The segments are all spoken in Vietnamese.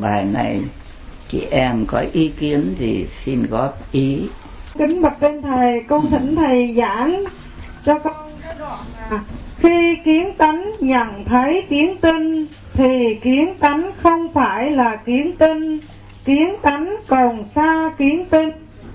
bài này chị em có ý kiến gì xin góp ý. Kính bạch trên thầy, con thỉnh thầy giảng cho con cái đoạn là khi kiến tánh nhận thấy kiến tinh thì kiến tánh không phải là kiến tinh, kiến tánh còn xa kiến tinh.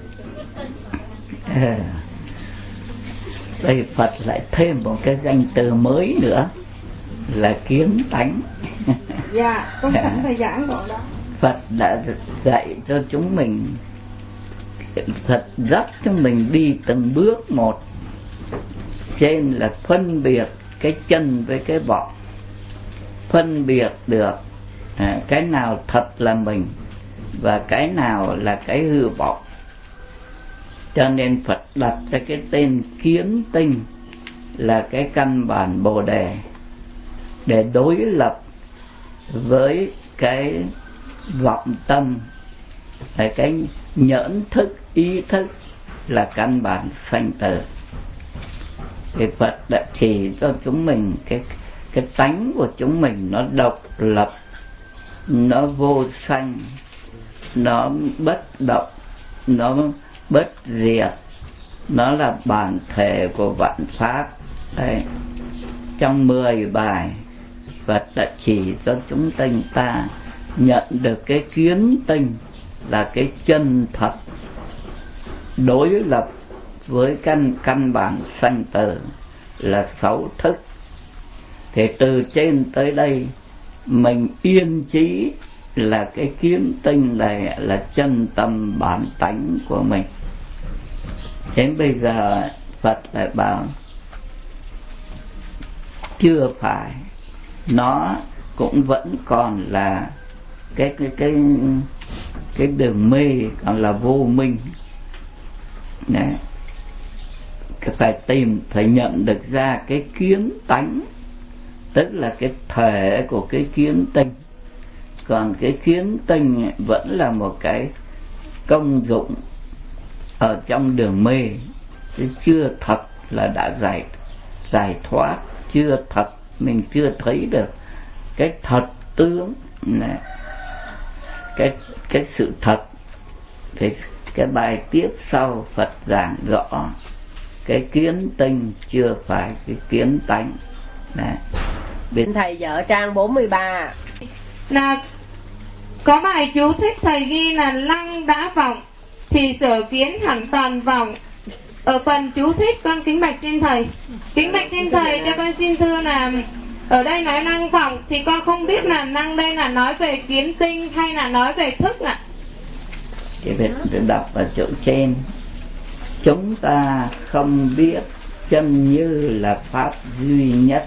Đây Phật lại thêm một cái danh từ mới nữa là kiến tánh. Dạ, con thỉnh thầy giảng đoạn đó. Phật đã dạy cho chúng mình, Phật dắt chúng mình đi từng bước một. Trên là phân biệt cái chân với cái vọng, phân biệt được cái nào thật là mình và cái nào là cái hư vọng. Cho nên Phật đặt ra cái tên kiến tinh là cái căn bản Bồ Đề, để đối lập với cái vọng tâm, cái nhẫn thức, ý thức là căn bản sanh tử. Thì Phật đã chỉ cho chúng mình cái tánh của chúng mình nó độc lập, nó vô sanh, nó bất động, nó bất diệt, nó là bản thể của vạn pháp. Đấy. Trong 10 bài Phật đã chỉ cho chúng ta nhận được cái kiến tinh là cái chân thật, đối lập với căn bản sanh tử là 6 thức. Thì từ trên tới đây mình yên chí là cái kiến tinh này là chân tâm bản tánh của mình. Đến bây giờ Phật lại bảo chưa phải, nó cũng vẫn còn là cái đường mê, còn là vô minh. Đấy. Phải tìm, phải nhận được ra cái kiến tánh, tức là cái thể của cái kiến tinh. Còn cái kiến tinh vẫn là một cái công dụng ở trong đường mê, chứ chưa thật là đã giải thoát, chưa thật, mình chưa thấy được cái thật tướng này, cái sự thật. Thì cái bài tiếp sau Phật giảng rõ cái kiến tinh chưa phải cái kiến tánh. Thầy vợ trang 43 là có bài chú thích thầy ghi là lăng đã vọng thì sở kiến hẳn toàn vọng. Ở phần chú thích con kính bạch trên thầy, kính bạch trên thầy cho con xin thưa là ở đây nói năng vọng thì con không biết là năng đây là nói về kiến tinh hay là nói về thức ạ. Chỉ biết đọc ở chỗ trên, chúng ta không biết chân như là pháp duy nhất,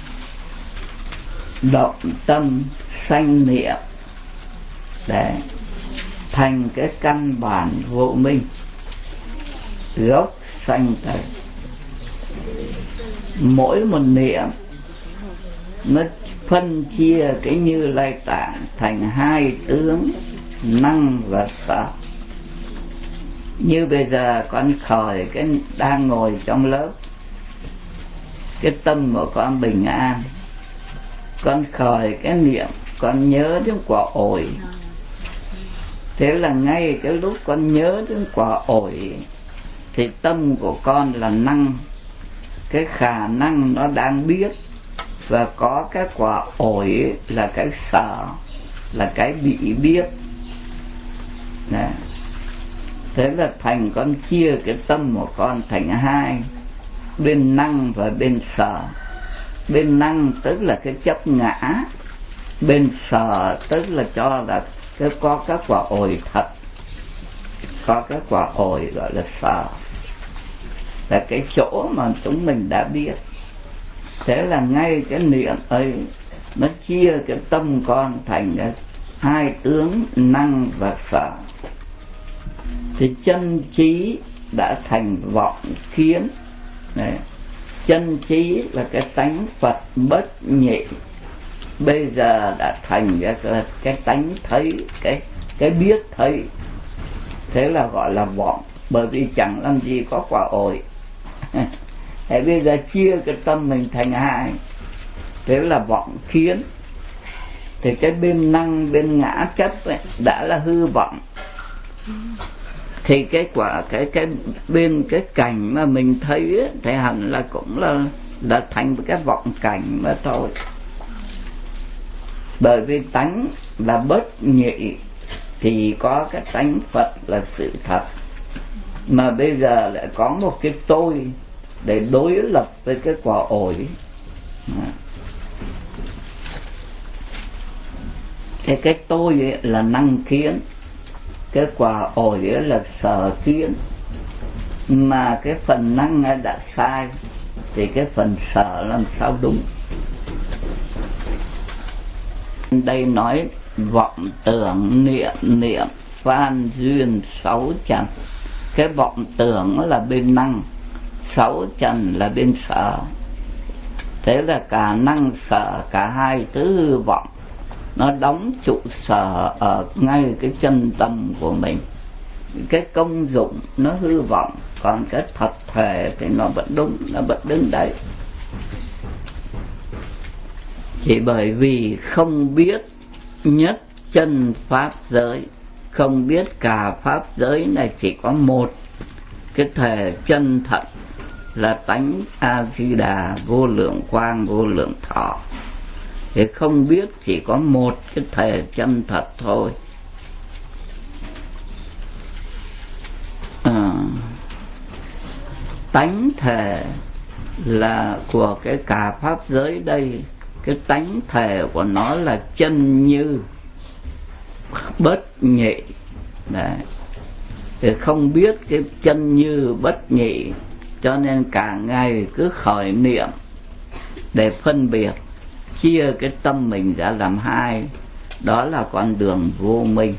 động tâm sanh niệm để thành cái căn bản vô minh, gốc sanh tử. Mỗi một niệm nó phân chia cái Như Lai Tạng thành 2 tướng năng và sở. Như bây giờ con khởi cái đang ngồi trong lớp, cái tâm của con bình an, con khởi cái niệm con nhớ đến quả ổi. Thế là ngay cái lúc con nhớ đến quả ổi thì tâm của con là năng, cái khả năng nó đang biết, và có cái quả ổi là cái sở, là cái bị biết. Đấy. Thế là thành con chia cái tâm của con thành 2, bên năng và bên sở. Bên năng tức là cái chấp ngã, bên sở tức là cho là có các quả ổi thật, có cái quả ổi gọi là sở, là cái chỗ mà chúng mình đã biết. Thế là ngay cái niệm ấy nó chia cái tâm con thành 2 tướng năng và sở. Thì chân trí đã thành vọng kiến. Đấy. Chân trí là cái tánh Phật bất nhị, bây giờ đã thành cái tánh thấy, cái biết thấy. Thế là gọi là vọng, bởi vì chẳng làm gì có quả ổi. Thế bây giờ chia cái tâm mình thành 2, thế là vọng kiến. thì cái bên năng bên ngã chấp ấy, đã là hư vọng. Thì cái quả cái bên cái cảnh mà mình thấy ấy, thì hẳn là cũng là thành cái vọng cảnh mà thôi. Bởi vì tánh là bất nhị thì có cái tánh Phật là sự thật, mà bây giờ lại có một cái tôi để đối lập với cái quả ổi. Cái tôi ấy là năng kiến, cái quả ổi ấy là sở kiến, mà cái phần năng đã sai thì cái phần sở làm sao đúng. Đây nói vọng tưởng niệm phan duyên sáu trần. Cái vọng tưởng là bên năng, sáu trần là bên sở. Thế là cả năng sở, cả hai thứ hư vọng nó đóng trụ sở ở ngay cái chân tâm của mình. Cái công dụng nó hư vọng, còn cái thật thể thì nó vẫn đúng, nó vẫn đứng đấy. Chỉ bởi vì không biết nhất chân pháp giới, không biết cả pháp giới này chỉ có một cái thể chân thật là tánh A Di Đà vô lượng quang vô lượng thọ, thì không biết chỉ có một cái thể chân thật thôi. Tánh thể là của cái cả pháp giới đây, cái tánh thể của nó là chân như bất nhị. Đấy. Thì không biết cái chân như bất nhị, cho nên cả ngày cứ khởi niệm để phân biệt, chia cái tâm mình ra làm hai. Đó là con đường vô minh.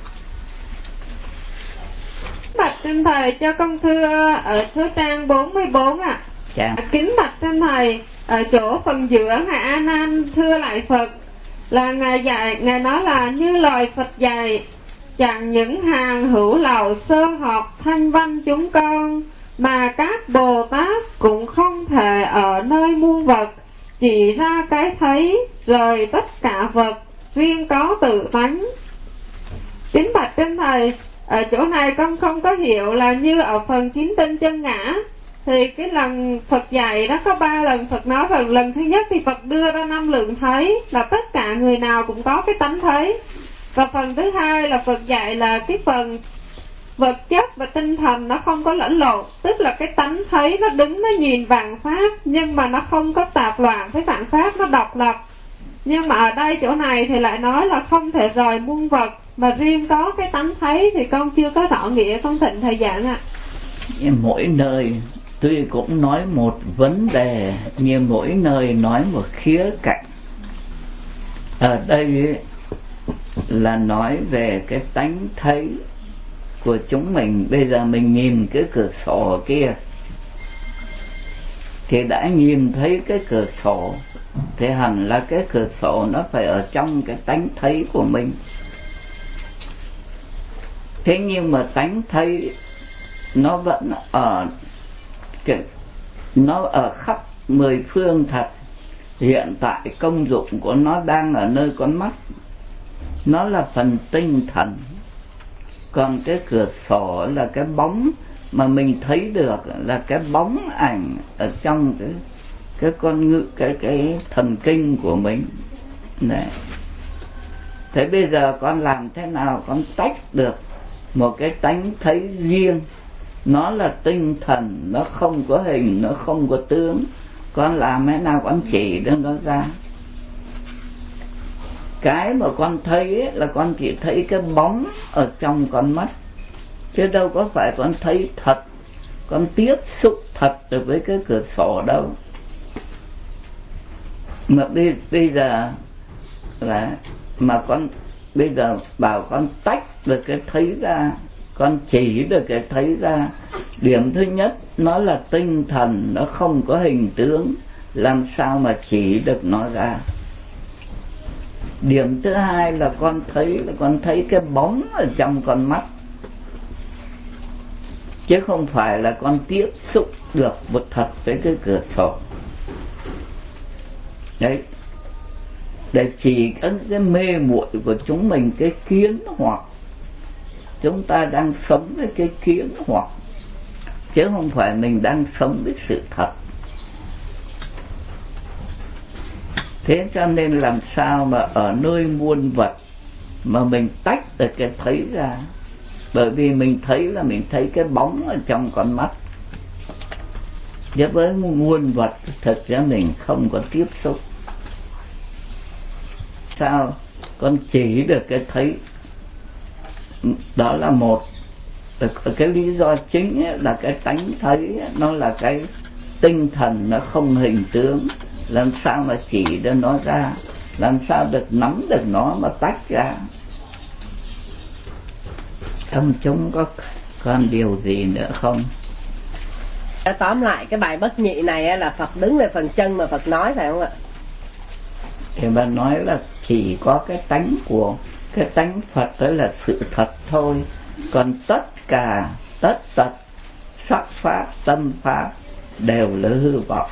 Bạch trên thầy cho con thưa ở số trang 44 ạ. Kính bạch trên thầy, ở chỗ phần giữa ngài A Nan thưa lại Phật là ngài nói là như lời Phật dạy, chẳng những hàng hữu lậu sơ học thanh văn chúng con, mà các Bồ Tát cũng không thể ở nơi muôn vật chỉ ra cái thấy, rời tất cả vật riêng có tự tánh. Kính bạch trên thầy, ở chỗ này con không có hiểu là như ở phần 9 tinh chân ngã thì cái lần Phật dạy đó có 3 lần Phật nói, và lần thứ nhất thì Phật đưa ra 5 lượng thấy là tất cả người nào cũng có cái tánh thấy, và phần thứ hai là Phật dạy là cái phần vật chất và tinh thần nó không có lẫn lộn, tức là cái tánh thấy nó đứng nó nhìn vạn pháp nhưng mà nó không có tạp loạn với vạn pháp, nó độc lập. Nhưng mà ở đây chỗ này thì lại nói là không thể rời muôn vật mà riêng có cái tánh thấy, thì con chưa có rõ nghĩa, con thỉnh thầy giảng ạ. Mỗi nơi tuy cũng nói một vấn đề, nhưng mỗi nơi nói một khía cạnh. Ở đây là nói về cái tánh thấy của chúng mình. Bây giờ mình nhìn cái cửa sổ kia thì đã nhìn thấy cái cửa sổ, thì hẳn là cái cửa sổ nó phải ở trong cái tánh thấy của mình. Thế nhưng mà tánh thấy nó vẫn nó ở khắp 10 phương thật. Hiện tại công dụng của nó đang ở nơi con mắt, nó là phần tinh thần. Còn cái cửa sổ là cái bóng mà mình thấy được, là cái bóng ảnh ở trong cái con ngữ, cái thần kinh của mình. Đấy. Thế bây giờ con làm thế nào con tách được một cái tánh thấy riêng, nó là tinh thần, nó không có hình, nó không có tướng. Con làm thế nào con chỉ được nó ra. Cái mà con thấy ấy, là con chỉ thấy cái bóng ở trong con mắt, chứ đâu có phải con thấy thật, con tiếp xúc thật được với cái cửa sổ đâu. Mà bây giờ là mà con bây giờ bảo con tách được cái thấy ra, con chỉ được cái thấy ra. Điểm thứ nhất, nó là tinh thần, nó không có hình tướng, làm sao mà chỉ được nó ra. Điểm thứ hai là con thấy cái bóng ở trong con mắt, chứ không phải là con tiếp xúc được một thật với cái cửa sổ. Đấy. để chỉ cái mê muội của chúng mình, cái kiến hoặc. Chúng ta đang sống với cái kiến hoặc, chứ không phải mình đang sống với sự thật. Thế cho nên làm sao mà ở nơi muôn vật mà mình tách được cái thấy ra. Bởi vì mình thấy là mình thấy cái bóng ở trong con mắt, chứ với muôn vật thực ra mình không có tiếp xúc. Sao con chỉ được cái thấy, đó là một. Cái lý do chính là cái tánh thấy nó là cái tinh thần, nó không hình tướng. Làm sao mà chỉ được nó ra, làm sao được nắm được nó mà tách ra. Ông chúng có còn điều gì nữa không? Tóm lại cái bài bất nhị này là Phật đứng về phần chân mà Phật nói, phải không ạ? Thì bà nói là chỉ có cái tánh của cái tánh Phật đó là sự thật thôi. Còn tất cả tất tật sắc pháp tâm pháp đều là hư vọng.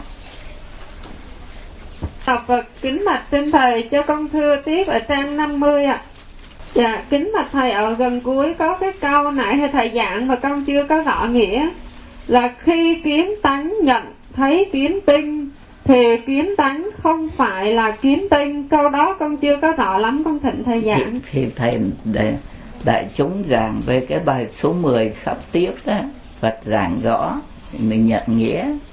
Học Phật kính bạch trên thầy, cho con thưa tiếp ở trang 50 ạ. Dạ, kính bạch thầy, ở gần cuối có cái câu nãy thầy giảng mà con chưa có rõ nghĩa, là khi kiến tánh nhận thấy kiến tinh thì kiến tánh không phải là kiến tinh. Câu đó con chưa có rõ lắm, con thỉnh thầy giảng. Thì thầy để đại chúng giảng về cái bài số 10 sắp tiếp đó, Phật giảng rõ mình nhận nghĩa.